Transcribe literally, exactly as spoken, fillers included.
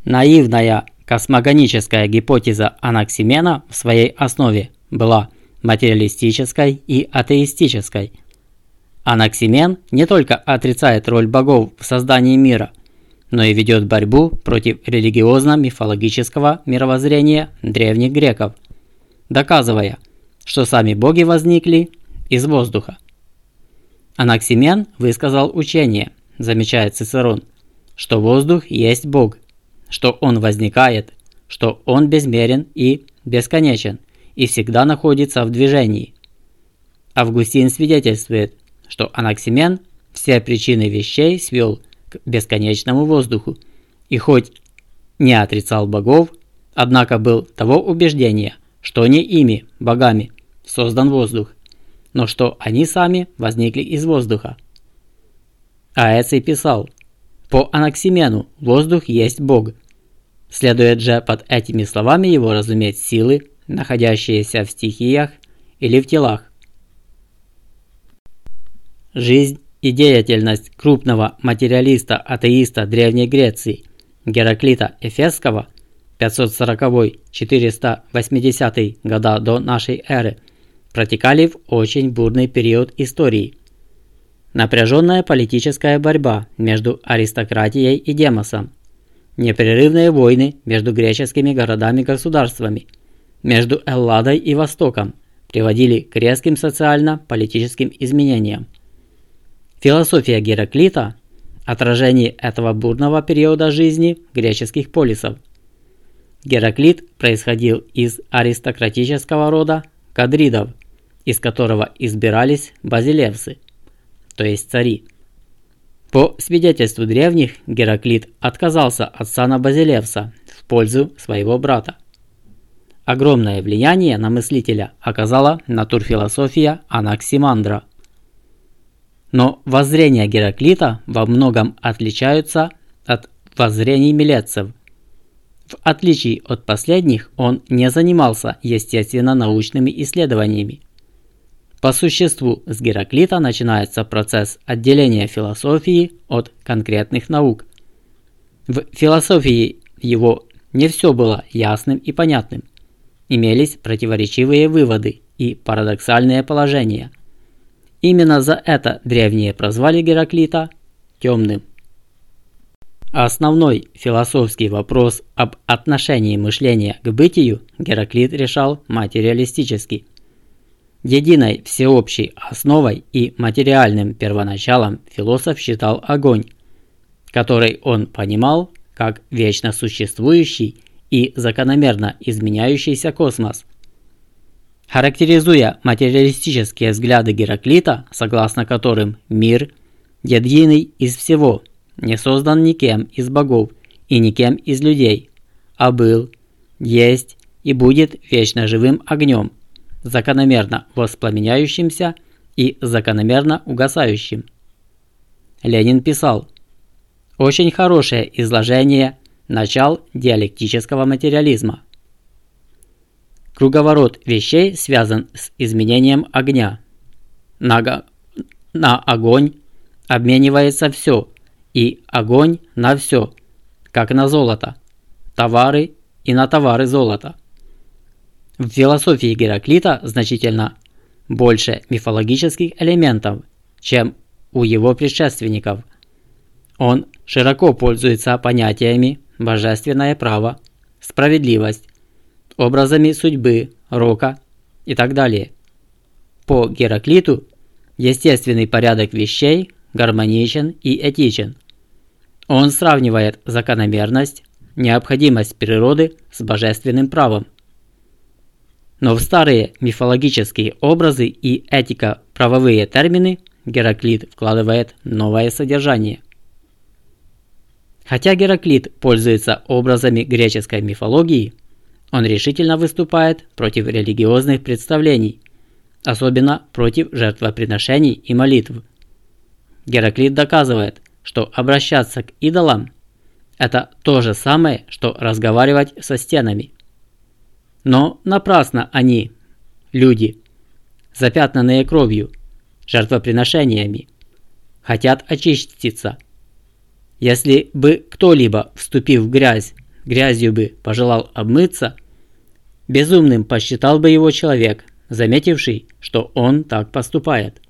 Наивная космогоническая гипотеза Анаксимена в своей основе была материалистической и атеистической. Анаксимен не только отрицает роль богов в создании мира, но и ведет борьбу против религиозно-мифологического мировоззрения древних греков, доказывая, что сами боги возникли из воздуха. Анаксимен высказал учение, замечает Цицерон, что воздух есть Бог, что он возникает, что он безмерен и бесконечен и всегда находится в движении. Августин свидетельствует, что Анаксимен все причины вещей свел к бесконечному воздуху и хоть не отрицал богов, однако был того убеждения, что не ими, богами, создан воздух, но что они сами возникли из воздуха. Аэций писал: «По Анаксимену воздух есть Бог». Следует же под этими словами его разуметь силы, находящиеся в стихиях или в телах. Жизнь и деятельность крупного материалиста-атеиста Древней Греции Гераклита Эфесского пятьсот сороковой — четыреста восьмидесятый года до нашей эры протекали в очень бурный период истории. Напряженная политическая борьба между аристократией и демосом, непрерывные войны между греческими городами-государствами, между Элладой и Востоком приводили к резким социально-политическим изменениям. Философия Гераклита – отражение этого бурного периода жизни греческих полисов. Гераклит происходил из аристократического рода кадридов, из которого избирались базилевсы, то есть цари. По свидетельству древних, Гераклит отказался от сана базилевса в пользу своего брата. Огромное влияние на мыслителя оказала натурфилософия Анаксимандра. Но воззрения Гераклита во многом отличаются от воззрений милетцев. В отличие от последних, он не занимался естественно-научными исследованиями. По существу с Гераклита начинается процесс отделения философии от конкретных наук. В философии его не все было ясным и понятным. Имелись противоречивые выводы и парадоксальные положения. Именно за это древние прозвали Гераклита темным. Основной философский вопрос об отношении мышления к бытию Гераклит решал материалистически. Единой всеобщей основой и материальным первоначалом философ считал огонь, который он понимал как вечно существующий и закономерно изменяющийся космос. Характеризуя материалистические взгляды Гераклита, согласно которым мир единый из всего, не создан никем из богов и никем из людей, а был, есть и будет вечно живым огнем, закономерно воспламеняющимся и закономерно угасающим. Ленин писал: «Очень хорошее изложение начал диалектического материализма. Круговорот вещей связан с изменением огня. На, на огонь обменивается все, и огонь на все, как на золото, товары и на товары золота». В философии Гераклита значительно больше мифологических элементов, чем у его предшественников. Он широко пользуется понятиями божественное право, справедливость, образами судьбы, рока и так далее. По Гераклиту естественный порядок вещей гармоничен и этичен. Он сравнивает закономерность, необходимость природы с божественным правом. Но в старые мифологические образы и этико-правовые термины Гераклит вкладывает новое содержание. Хотя Гераклит пользуется образами греческой мифологии, он решительно выступает против религиозных представлений, особенно против жертвоприношений и молитв. Гераклит доказывает, что обращаться к идолам – это то же самое, что разговаривать со стенами. Но напрасно они, люди, запятнанные кровью, жертвоприношениями, хотят очиститься. Если бы кто-либо, вступив в грязь, грязью бы пожелал обмыться, безумным посчитал бы его человек, заметивший, что он так поступает.